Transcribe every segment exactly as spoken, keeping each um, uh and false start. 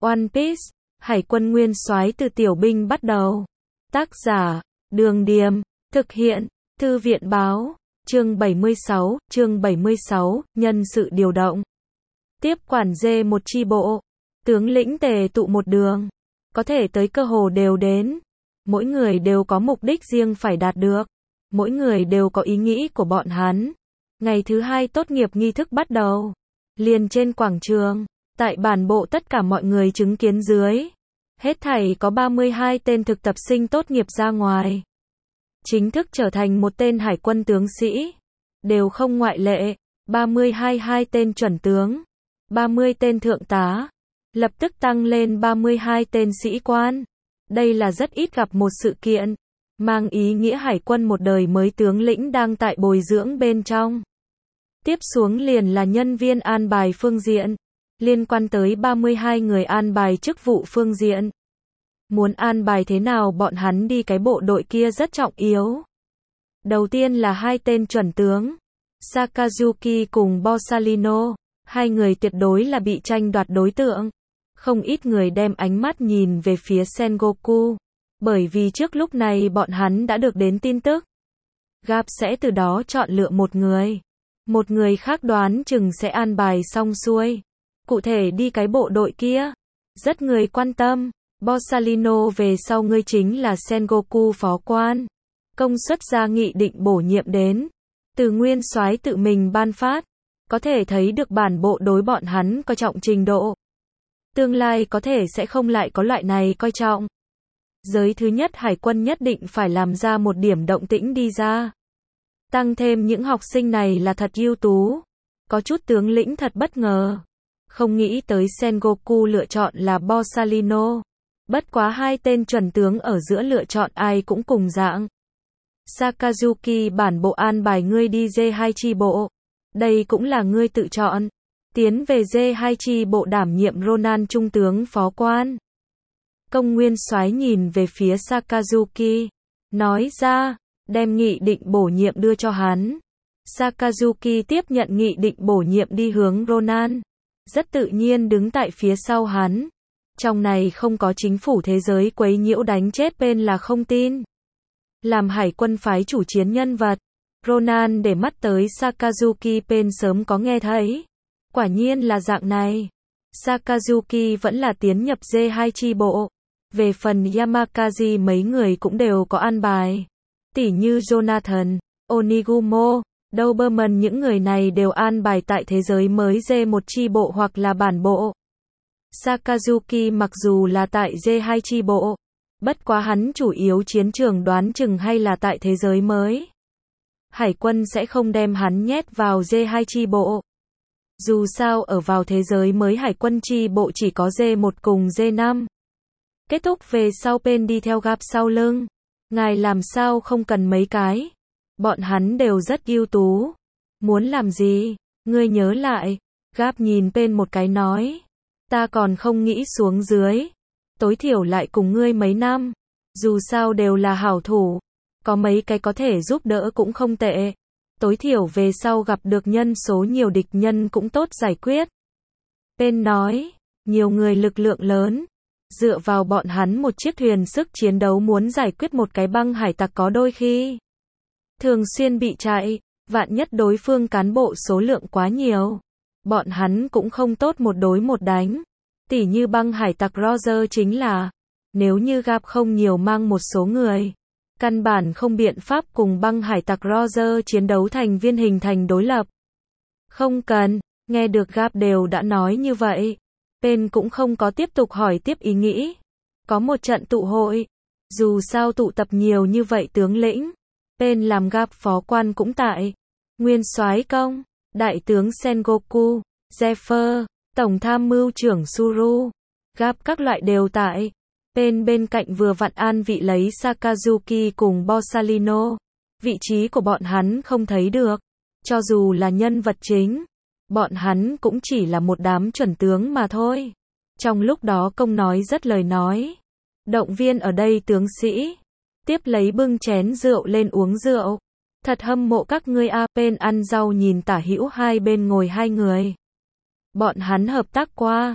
One Piece, Hải quân nguyên soái từ tiểu binh bắt đầu. Tác giả, Đường Điềm, thực hiện, Thư viện Báo, chương bảy mươi sáu, chương bảy mươi sáu, nhân sự điều động. Tiếp quản dê một chi bộ, tướng lĩnh tề tụ một đường, có thể tới cơ hồ đều đến. Mỗi người đều có mục đích riêng phải đạt được, mỗi người đều có ý nghĩ của bọn hắn. Ngày thứ hai tốt nghiệp nghi thức bắt đầu, liền trên quảng trường, tại bản bộ tất cả mọi người chứng kiến dưới. Hết thảy có ba mươi hai tên thực tập sinh tốt nghiệp ra ngoài. Chính thức trở thành một tên hải quân tướng sĩ. Đều không ngoại lệ, ba mươi hai hai tên chuẩn tướng, ba mươi tên thượng tá, lập tức tăng lên ba mươi hai tên sĩ quan. Đây là rất ít gặp một sự kiện, mang ý nghĩa hải quân một đời mới tướng lĩnh đang tại bồi dưỡng bên trong. Tiếp xuống liền là nhân viên an bài phương diện, liên quan tới ba mươi hai người an bài chức vụ phương diện. Muốn an bài thế nào bọn hắn đi cái bộ đội kia rất trọng yếu. Đầu tiên là hai tên chuẩn tướng, Sakazuki cùng Borsalino, hai người tuyệt đối là bị tranh đoạt đối tượng. Không ít người đem ánh mắt nhìn về phía Sengoku, bởi vì trước lúc này bọn hắn đã được đến tin tức. Gap sẽ từ đó chọn lựa một người. Một người khác đoán chừng sẽ an bài xong xuôi. Cụ thể đi cái bộ đội kia, rất người quan tâm. Borsalino về sau ngươi chính là Sengoku phó quan. Công suất ra nghị định bổ nhiệm đến. Từ nguyên soái tự mình ban phát. Có thể thấy được bản bộ đối bọn hắn coi trọng trình độ. Tương lai có thể sẽ không lại có loại này coi trọng. Giới thứ nhất hải quân nhất định phải làm ra một điểm động tĩnh đi ra. Tăng thêm những học sinh này là thật ưu tú. Có chút tướng lĩnh thật bất ngờ. Không nghĩ tới Sengoku lựa chọn là Borsalino. Bất quá hai tên chuẩn tướng ở giữa lựa chọn ai cũng cùng dạng. Sakazuki bản bộ an bài ngươi đi dê hai chi bộ. Đây cũng là ngươi tự chọn. Tiến về dê hai chi bộ đảm nhiệm Ronan trung tướng phó quan. Công nguyên soái nhìn về phía Sakazuki. Nói ra, đem nghị định bổ nhiệm đưa cho hắn. Sakazuki tiếp nhận nghị định bổ nhiệm đi hướng Ronan. Rất tự nhiên đứng tại phía sau hắn. Trong này không có chính phủ thế giới quấy nhiễu đánh chết bên là không tin. Làm hải quân phái chủ chiến nhân vật, Ronan để mắt tới Sakazuki bên sớm có nghe thấy. Quả nhiên là dạng này. Sakazuki vẫn là tiến nhập dê hai chi bộ. Về phần Yamakazi mấy người cũng đều có an bài. Tỉ như Jonathan, Onigumo, Doberman những người này đều an bài tại thế giới mới dê một chi bộ hoặc là bản bộ. Sakazuki mặc dù là tại dê hai chi bộ, bất quá hắn chủ yếu chiến trường đoán chừng hay là tại thế giới mới. Hải quân sẽ không đem hắn nhét vào dê hai chi bộ. Dù sao ở vào thế giới mới hải quân chi bộ chỉ có dê một cùng dê năm. Kết thúc về sau bên đi theo Gap sau lưng. Ngài làm sao không cần mấy cái. Bọn hắn đều rất ưu tú. Muốn làm gì? Ngươi nhớ lại. Gap nhìn bên một cái nói. Ta còn không nghĩ xuống dưới. Tối thiểu lại cùng ngươi mấy năm. Dù sao đều là hảo thủ. Có mấy cái có thể giúp đỡ cũng không tệ. Tối thiểu về sau gặp được nhân số nhiều địch nhân cũng tốt giải quyết. Bên nói. Nhiều người lực lượng lớn. Dựa vào bọn hắn một chiếc thuyền sức chiến đấu muốn giải quyết một cái băng hải tặc có đôi khi thường xuyên bị chạy, vạn nhất đối phương cán bộ số lượng quá nhiều. Bọn hắn cũng không tốt một đối một đánh. Tỉ như băng hải tặc Roger chính là, nếu như Gap không nhiều mang một số người, căn bản không biện pháp cùng băng hải tặc Roger chiến đấu thành viên hình thành đối lập. Không cần, nghe được Gap đều đã nói như vậy. Bên cũng không có tiếp tục hỏi tiếp ý nghĩ. Có một trận tụ hội. Dù sao tụ tập nhiều như vậy tướng lĩnh. Bên làm Gap phó quan cũng tại. Nguyên soái công, đại tướng Sengoku, Zephyr, tổng tham mưu trưởng Suru. Gap các loại đều tại. Bên bên cạnh vừa vặn an vị lấy Sakazuki cùng Borsalino. Vị trí của bọn hắn không thấy được. Cho dù là nhân vật chính. Bọn hắn cũng chỉ là một đám chuẩn tướng mà thôi. Trong lúc đó công nói rất lời nói. Động viên ở đây tướng sĩ. Tiếp lấy bưng chén rượu lên uống rượu. Thật hâm mộ các ngươi a. Bên ăn rau nhìn tả hữu hai bên ngồi hai người. Bọn hắn hợp tác qua.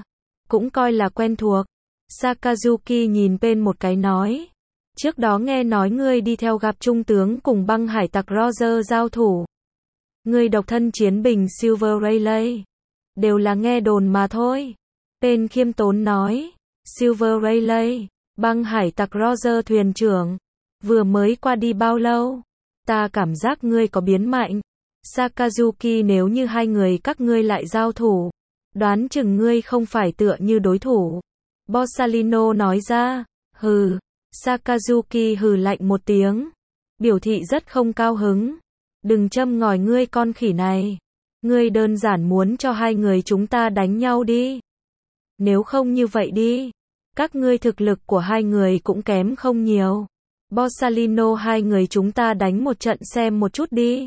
cũng coi là quen thuộc. Sakazuki nhìn Pain một cái nói. Trước đó nghe nói ngươi đi theo gặp trung tướng cùng băng hải tặc Roger giao thủ. Ngươi độc thân chiến bình Silver Rayleigh. Đều là nghe đồn mà thôi. Pain khiêm tốn nói. Silver Rayleigh, băng hải tặc Roger thuyền trưởng. Vừa mới qua đi bao lâu? Ta cảm giác ngươi có biến mạnh. Sakazuki, nếu như hai người các ngươi lại giao thủ, đoán chừng ngươi không phải tựa như đối thủ. Borsalino nói ra. Hừ. Sakazuki hừ lạnh một tiếng, biểu thị rất không cao hứng. Đừng châm ngòi ngươi con khỉ này. Ngươi đơn giản muốn cho hai người chúng ta đánh nhau đi. Nếu không như vậy đi. Các ngươi thực lực của hai người cũng kém không nhiều. Borsalino, hai người chúng ta đánh một trận xem một chút đi.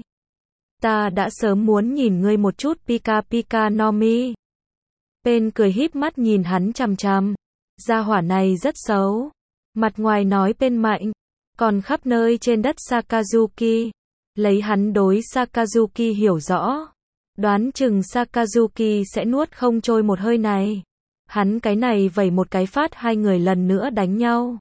Ta đã sớm muốn nhìn ngươi một chút Pika Pika no Mi. Pain cười híp mắt nhìn hắn chằm chằm. Gia hỏa này rất xấu. Mặt ngoài nói Pain mạnh, còn khắp nơi trên đất Sakazuki. Lấy hắn đối Sakazuki hiểu rõ, đoán chừng Sakazuki sẽ nuốt không trôi một hơi này. Hắn cái này vẩy một cái phát hai người lần nữa đánh nhau.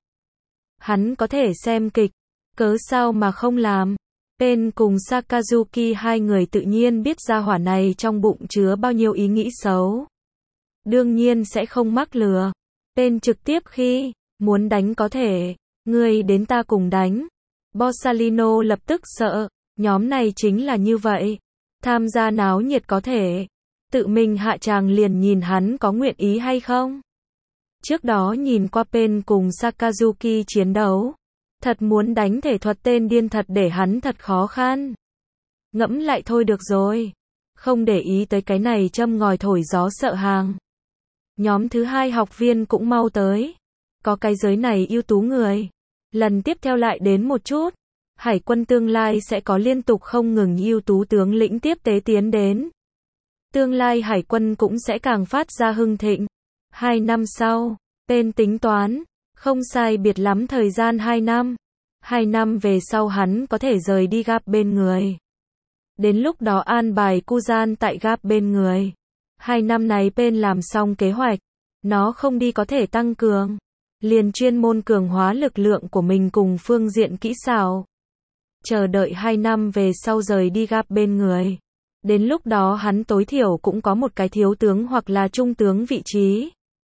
Hắn có thể xem kịch, cớ sao mà không làm. Pain cùng Sakazuki hai người tự nhiên biết gia hỏa này trong bụng chứa bao nhiêu ý nghĩ xấu. Đương nhiên sẽ không mắc lừa. Pain trực tiếp khi muốn đánh có thể, ngươi đến ta cùng đánh. Borsalino lập tức sợ, nhóm này chính là như vậy. Tham gia náo nhiệt có thể, tự mình hạ tràng liền nhìn hắn có nguyện ý hay không. Trước đó nhìn qua Pain cùng Sakazuki chiến đấu, thật muốn đánh thể thuật tên điên thật để hắn thật khó khăn. Ngẫm lại thôi được rồi, không để ý tới cái này châm ngòi thổi gió sợ hàng. Nhóm thứ hai học viên cũng mau tới. Có cái giới này ưu tú người. Lần tiếp theo lại đến một chút. Hải quân tương lai sẽ có liên tục không ngừng ưu tú tướng lĩnh tiếp tế tiến đến. Tương lai hải quân cũng sẽ càng phát ra hưng thịnh. Hai năm sau, Pain tính toán, không sai biệt lắm thời gian hai năm. Hai năm về sau hắn có thể rời đi Gap bên người. Đến lúc đó an bài Kuzan tại Gap bên người. Hai năm này Pain làm xong kế hoạch. Nó không đi có thể tăng cường. Liền chuyên môn cường hóa lực lượng của mình cùng phương diện kỹ xảo. Chờ đợi hai năm về sau rời đi Gap bên người. Đến lúc đó hắn tối thiểu cũng có một cái thiếu tướng hoặc là trung tướng vị trí.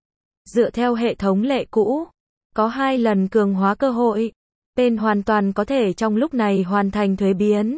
Dựa theo hệ thống lệ cũ, có hai lần cường hóa cơ hội. Pain hoàn toàn có thể trong lúc này hoàn thành thuế biến.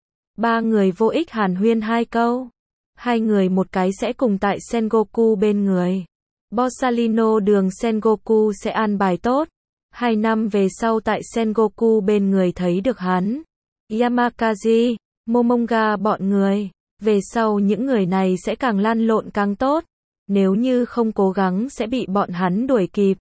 Ba người vô ích hàn huyên hai câu. Hai người một cái sẽ cùng tại Sengoku bên người. Borsalino đường Sengoku sẽ an bài tốt. Hai năm về sau tại Sengoku bên người thấy được hắn. Yamakazi, Momonga bọn người. Về sau những người này sẽ càng lăn lộn càng tốt. Nếu như không cố gắng sẽ bị bọn hắn đuổi kịp.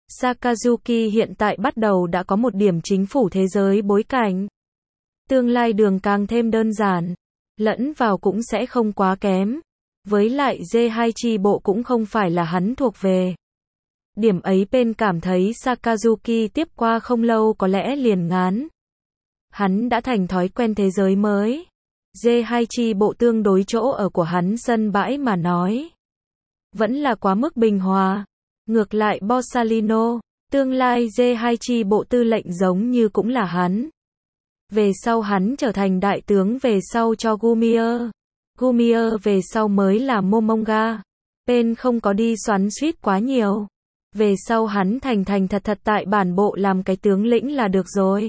Sakazuki hiện tại bắt đầu đã có một điểm chính phủ thế giới bối cảnh. Tương lai đường càng thêm đơn giản. Lẫn vào cũng sẽ không quá kém. Với lại dê hai chi bộ cũng không phải là hắn thuộc về. Điểm ấy Pain cảm thấy Sakazuki tiếp qua không lâu có lẽ liền ngán. Hắn đã thành thói quen thế giới mới. dê hai chi bộ tương đối chỗ ở của hắn sân bãi mà nói. Vẫn là quá mức bình hòa. Ngược lại Borsalino, tương lai dê hai chi bộ tư lệnh giống như cũng là hắn. Về sau hắn trở thành đại tướng về sau cho Gumier. Gumier về sau mới là Momonga. Pain không có đi xoắn xuýt quá nhiều. Về sau hắn thành thành thật thật tại bản bộ làm cái tướng lĩnh là được rồi.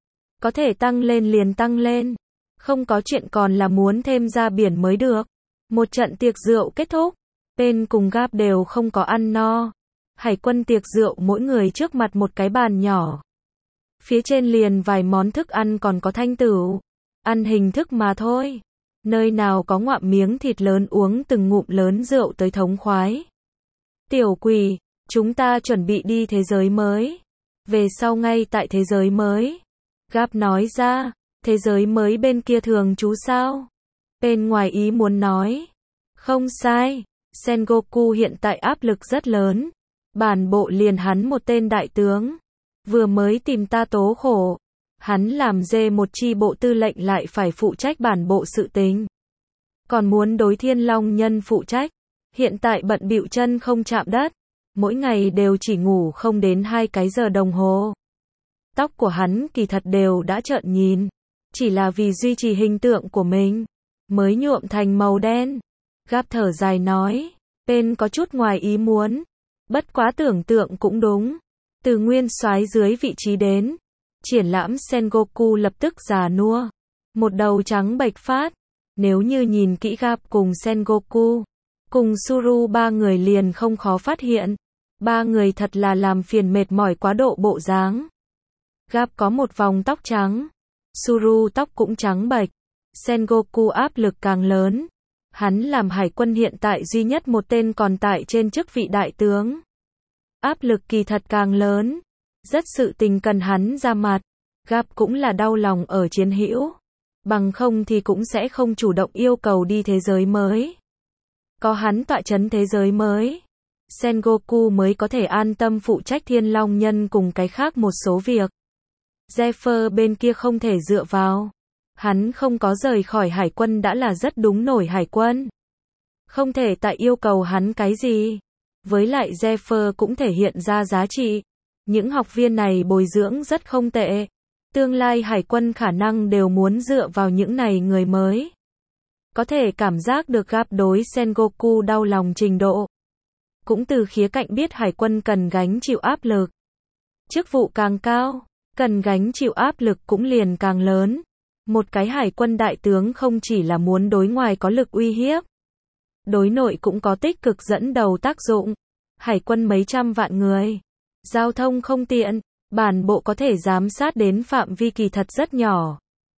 Có thể tăng lên liền tăng lên. Không có chuyện còn là muốn thêm ra biển mới được. Một trận tiệc rượu kết thúc. Pain cùng Gap đều không có ăn no. Hải quân tiệc rượu mỗi người trước mặt một cái bàn nhỏ. Phía trên liền vài món thức ăn còn có thanh tửu. Ăn hình thức mà thôi. Nơi nào có ngoạm miếng thịt lớn uống từng ngụm lớn rượu tới thống khoái. Tiểu quỷ, chúng ta chuẩn bị đi thế giới mới. Về sau ngay tại thế giới mới. Gap nói ra, thế giới mới bên kia thường trú sao? Pain ngoài ý muốn nói. Không sai, Sengoku hiện tại áp lực rất lớn. Bản bộ liền hắn một tên đại tướng. Vừa mới tìm ta tố khổ. Hắn làm dê một chi bộ tư lệnh lại phải phụ trách bản bộ sự tình. Còn muốn đối Thiên Long Nhân phụ trách. Hiện tại bận bịu chân không chạm đất, mỗi ngày đều chỉ ngủ không đến hai cái giờ đồng hồ. Tóc của hắn kỳ thật đều đã trợn nhìn, chỉ là vì duy trì hình tượng của mình, mới nhuộm thành màu đen. Gap thở dài nói, Pen có chút ngoài ý muốn, bất quá tưởng tượng cũng đúng. Từ nguyên soái dưới vị trí đến, triển lãm Sengoku lập tức già nua, một đầu trắng bệch phát. Nếu như nhìn kỹ Gap cùng Sengoku, cùng Suru ba người liền không khó phát hiện, ba người thật là làm phiền mệt mỏi quá độ bộ dáng. Gap có một vòng tóc trắng, Suru tóc cũng trắng bệch, Sengoku áp lực càng lớn. Hắn làm hải quân hiện tại duy nhất một tên còn tại trên chức vị đại tướng. Áp lực kỳ thật càng lớn, rất sự tình cần hắn ra mặt. Gap cũng là đau lòng ở chiến hữu, bằng không thì cũng sẽ không chủ động yêu cầu đi thế giới mới. Có hắn tọa chấn thế giới mới, Sengoku mới có thể an tâm phụ trách Thiên Long Nhân cùng cái khác một số việc. Zephyr bên kia không thể dựa vào. Hắn không có rời khỏi hải quân đã là rất đúng nổi hải quân. Không thể tại yêu cầu hắn cái gì. Với lại Zephyr cũng thể hiện ra giá trị. Những học viên này bồi dưỡng rất không tệ. Tương lai hải quân khả năng đều muốn dựa vào những này người mới. Có thể cảm giác được Gap đối Sengoku đau lòng trình độ. Cũng từ khía cạnh biết hải quân cần gánh chịu áp lực. Chức vụ càng cao, cần gánh chịu áp lực cũng liền càng lớn. Một cái hải quân đại tướng không chỉ là muốn đối ngoài có lực uy hiếp, đối nội cũng có tích cực dẫn đầu tác dụng. Hải quân mấy trăm vạn người, giao thông không tiện, bản bộ có thể giám sát đến phạm vi kỳ thật rất nhỏ.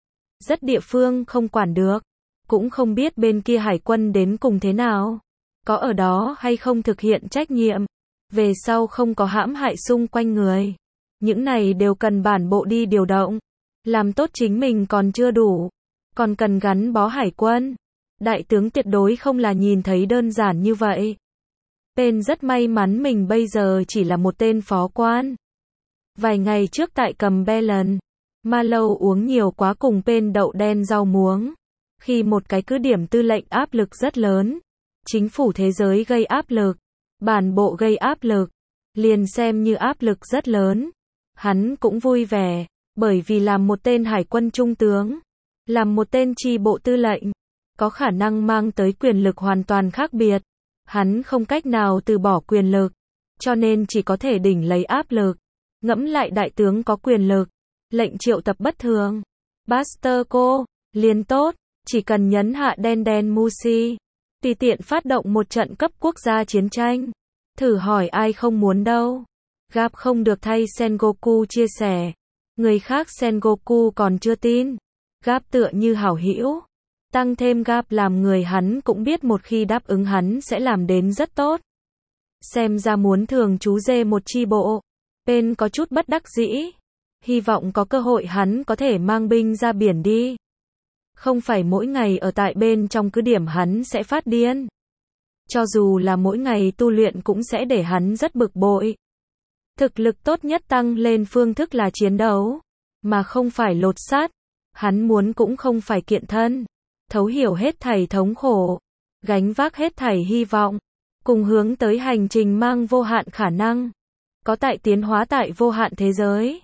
Rất địa phương không quản được, cũng không biết bên kia hải quân đến cùng thế nào, có ở đó hay không thực hiện trách nhiệm, về sau không có hãm hại xung quanh người. Những này đều cần bản bộ đi điều động. Làm tốt chính mình còn chưa đủ, còn cần gắn bó hải quân. Đại tướng tuyệt đối không là nhìn thấy đơn giản như vậy. Pen rất may mắn mình bây giờ chỉ là một tên phó quan. Vài ngày trước tại Cầm Belen, Marlowe uống nhiều quá cùng Pen đậu đen rau muống. Khi một cái cứ điểm tư lệnh áp lực rất lớn, chính phủ thế giới gây áp lực, bản bộ gây áp lực, liền xem như áp lực rất lớn. Hắn cũng vui vẻ. Bởi vì làm một tên hải quân trung tướng, làm một tên chi bộ tư lệnh, có khả năng mang tới quyền lực hoàn toàn khác biệt. Hắn không cách nào từ bỏ quyền lực, cho nên chỉ có thể đỉnh lấy áp lực. Ngẫm lại đại tướng có quyền lực, lệnh triệu tập bất thường. Buster cô, liền tốt, chỉ cần nhấn hạ đen đen Mushi, tùy tiện phát động một trận cấp quốc gia chiến tranh. Thử hỏi ai không muốn đâu. Gap không được thay Sengoku chia sẻ. Người khác Sengoku còn chưa tin. Gap tựa như hảo hữu. Tăng thêm Gap làm người hắn cũng biết một khi đáp ứng hắn sẽ làm đến rất tốt. Xem ra muốn thường chú dê một chi bộ. Pen có chút bất đắc dĩ. Hy vọng có cơ hội hắn có thể mang binh ra biển đi. Không phải mỗi ngày ở tại bên trong cứ điểm hắn sẽ phát điên. Cho dù là mỗi ngày tu luyện cũng sẽ để hắn rất bực bội. Thực lực tốt nhất tăng lên phương thức là chiến đấu, mà không phải lột xác. Hắn muốn cũng không phải kiện thân, thấu hiểu hết thảy thống khổ, gánh vác hết thảy hy vọng, cùng hướng tới hành trình mang vô hạn khả năng, có tại tiến hóa tại vô hạn thế giới.